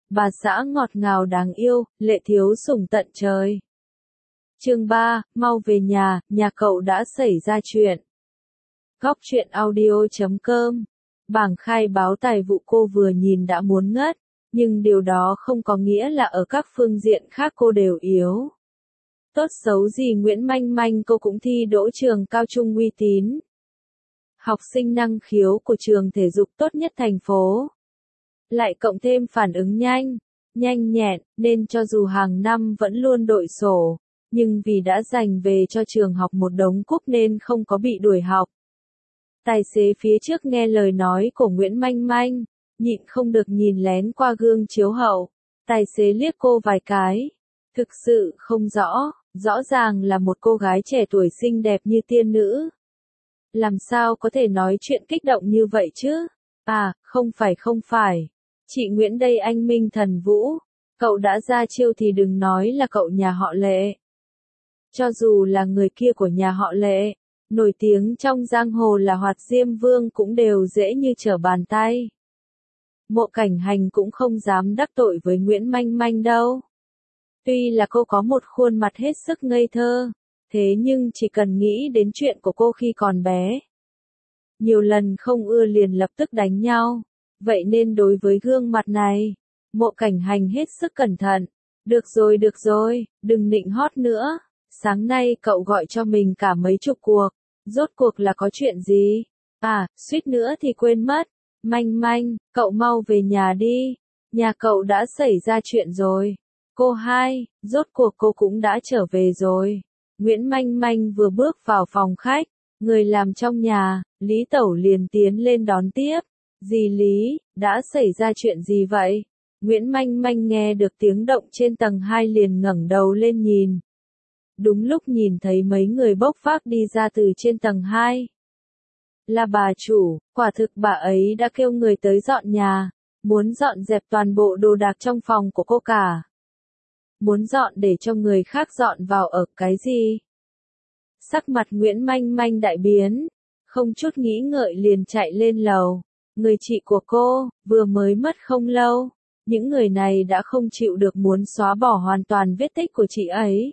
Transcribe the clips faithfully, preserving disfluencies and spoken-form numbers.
bà xã ngọt ngào đáng yêu, lệ thiếu sủng tận trời. Chương ba, mau về nhà, nhà cậu đã xảy ra chuyện. Góc truyện audio chấm com. Bảng khai báo tài vụ cô vừa nhìn đã muốn ngất, nhưng điều đó không có nghĩa là ở các phương diện khác cô đều yếu. Tốt xấu gì Nguyễn Manh Manh cô cũng thi đỗ trường cao trung uy tín. Học sinh năng khiếu của trường thể dục tốt nhất thành phố. Lại cộng thêm phản ứng nhanh, nhanh nhẹn, nên cho dù hàng năm vẫn luôn đội sổ, nhưng vì đã dành về cho trường học một đống cúp nên không có bị đuổi học. Tài xế phía trước nghe lời nói của Nguyễn Manh Manh, nhịn không được nhìn lén qua gương chiếu hậu. Tài xế liếc cô vài cái. Thực sự không rõ, rõ ràng là một cô gái trẻ tuổi xinh đẹp như tiên nữ. Làm sao có thể nói chuyện kích động như vậy chứ? À, không phải không phải. Chị Nguyễn đây anh Minh Thần Vũ. Cậu đã ra chiêu thì đừng nói là cậu nhà họ Lệ. Cho dù là người kia của nhà họ Lệ, nổi tiếng trong giang hồ là Hoạt Diêm Vương cũng đều dễ như trở bàn tay. Mộ Cảnh Hành cũng không dám đắc tội với Nguyễn Manh Manh đâu. Tuy là cô có một khuôn mặt hết sức ngây thơ, thế nhưng chỉ cần nghĩ đến chuyện của cô khi còn bé. Nhiều lần không ưa liền lập tức đánh nhau, vậy nên đối với gương mặt này, Mộ Cảnh Hành hết sức cẩn thận. Được rồi được rồi, đừng nịnh hót nữa, sáng nay cậu gọi cho mình cả mấy chục cuộc, rốt cuộc là có chuyện gì? À, suýt nữa thì quên mất, Manh Manh, cậu mau về nhà đi, nhà cậu đã xảy ra chuyện rồi. Cô hai, rốt cuộc cô cũng đã trở về rồi. Nguyễn Manh Manh vừa bước vào phòng khách, người làm trong nhà, Lý Tẩu liền tiến lên đón tiếp. Dì Lý, đã xảy ra chuyện gì vậy? Nguyễn Manh Manh nghe được tiếng động trên tầng hai liền ngẩng đầu lên nhìn. Đúng lúc nhìn thấy mấy người bốc vác đi ra từ trên tầng hai. Là bà chủ, quả thực bà ấy đã kêu người tới dọn nhà, muốn dọn dẹp toàn bộ đồ đạc trong phòng của cô cả. Muốn dọn để cho người khác dọn vào ở cái gì? Sắc mặt Nguyễn Manh Manh đại biến, không chút nghĩ ngợi liền chạy lên lầu. Người chị của cô, vừa mới mất không lâu, những người này đã không chịu được muốn xóa bỏ hoàn toàn vết tích của chị ấy.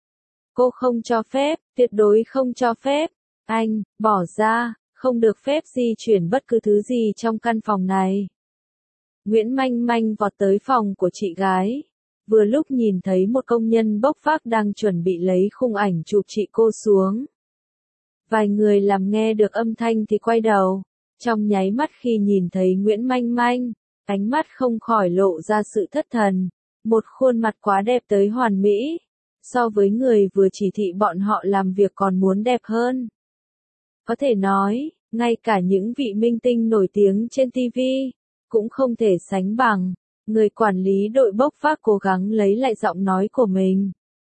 Cô không cho phép, tuyệt đối không cho phép. Anh, bỏ ra, không được phép di chuyển bất cứ thứ gì trong căn phòng này. Nguyễn Manh Manh vọt tới phòng của chị gái. Vừa lúc nhìn thấy một công nhân bốc vác đang chuẩn bị lấy khung ảnh chụp chị cô xuống. Vài người làm nghe được âm thanh thì quay đầu. Trong nháy mắt khi nhìn thấy Nguyễn Manh Manh, ánh mắt không khỏi lộ ra sự thất thần. Một khuôn mặt quá đẹp tới hoàn mỹ. So với người vừa chỉ thị bọn họ làm việc còn muốn đẹp hơn. Có thể nói, ngay cả những vị minh tinh nổi tiếng trên ti vi, cũng không thể sánh bằng. Người quản lý đội bốc vác cố gắng lấy lại giọng nói của mình.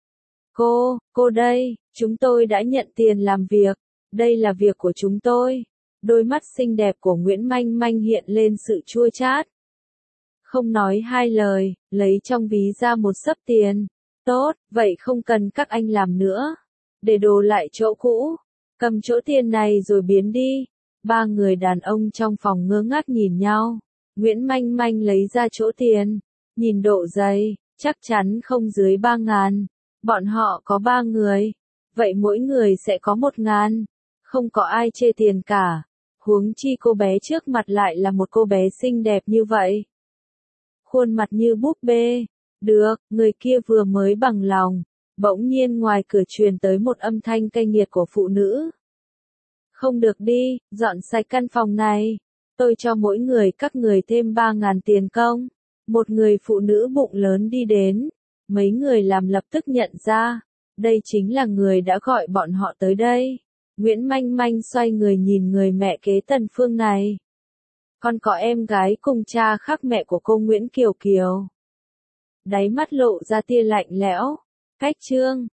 Cô, cô đây, chúng tôi đã nhận tiền làm việc, đây là việc của chúng tôi. Đôi mắt xinh đẹp của Nguyễn Manh Manh hiện lên sự chua chát. Không nói hai lời, lấy trong ví ra một xấp tiền. Tốt, vậy không cần các anh làm nữa. Để đồ lại chỗ cũ, cầm chỗ tiền này rồi biến đi. Ba người đàn ông trong phòng ngơ ngác nhìn nhau. Nguyễn Manh Manh lấy ra chỗ tiền, nhìn độ dày, chắc chắn không dưới ba ngàn. Bọn họ có ba người, vậy mỗi người sẽ có một ngàn. Không có ai chê tiền cả. Huống chi cô bé trước mặt lại là một cô bé xinh đẹp như vậy. Khuôn mặt như búp bê. Được, người kia vừa mới bằng lòng. Bỗng nhiên ngoài cửa truyền tới một âm thanh cay nghiệt của phụ nữ. Không được đi, dọn sạch căn phòng này. Tôi cho mỗi người các người thêm ba ngàn tiền công. Một người phụ nữ bụng lớn đi đến. Mấy người làm lập tức nhận ra. Đây chính là người đã gọi bọn họ tới đây. Nguyễn Manh Manh xoay người nhìn người mẹ kế Tần Phương này. Còn có em gái cùng cha khác mẹ của cô Nguyễn Kiều Kiều. Đáy mắt lộ ra tia lạnh lẽo. Cách trương,